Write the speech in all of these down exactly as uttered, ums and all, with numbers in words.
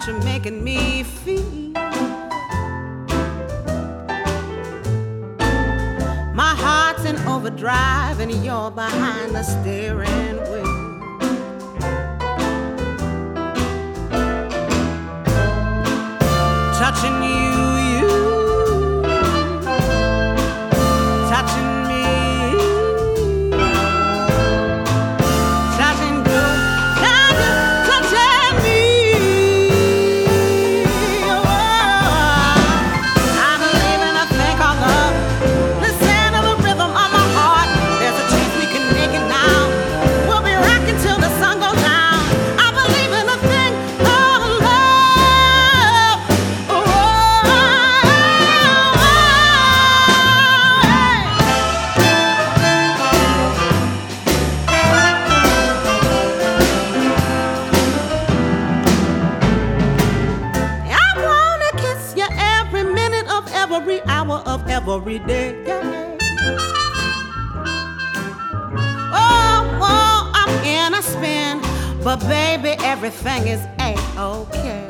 you're making me feel. My heart's in overdrive and you're behind the steering wheel. Touching you, you touching me, touching you, touching, touching me. Oh, I believe in a thing called love. Listen to the rhythm of my heart. There's a chance we can make it now. We'll be rocking till the sun goes down. I believe in a thing called love. Oh, I wanna kiss you every minute of every hour of every day. Oh, oh, I'm in a spin, but baby, everything is A-okay.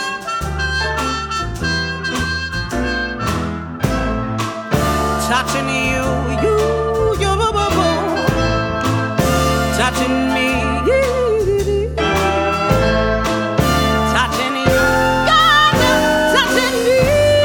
Touching you, you, you, boo, boo, boo. Touching me, you, touching you, God, touching me.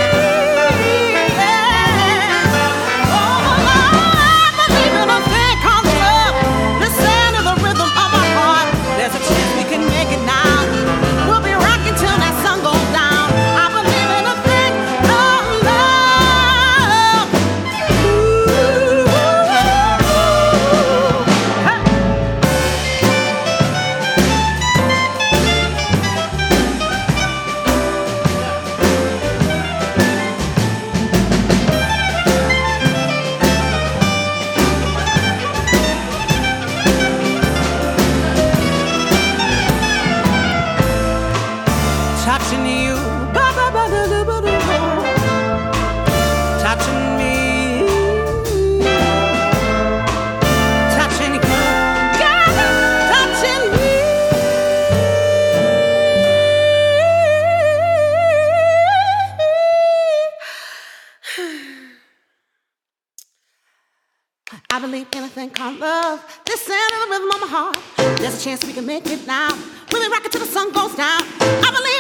Yeah. Oh, I believe in a thing called love. Listen to the rhythm of my heart. There's a chance we can make it now. We'll be rocking till that sun goes down. I believe in a thing called love. Ooh, hey. Touching you, ba ba ba da da ba da ba. Touching me, touching you, God, touching me. I believe in a thing called love. Listen to the rhythm of my heart. There's a chance we can make it now. We'll be rocking till the sun goes down. I believe.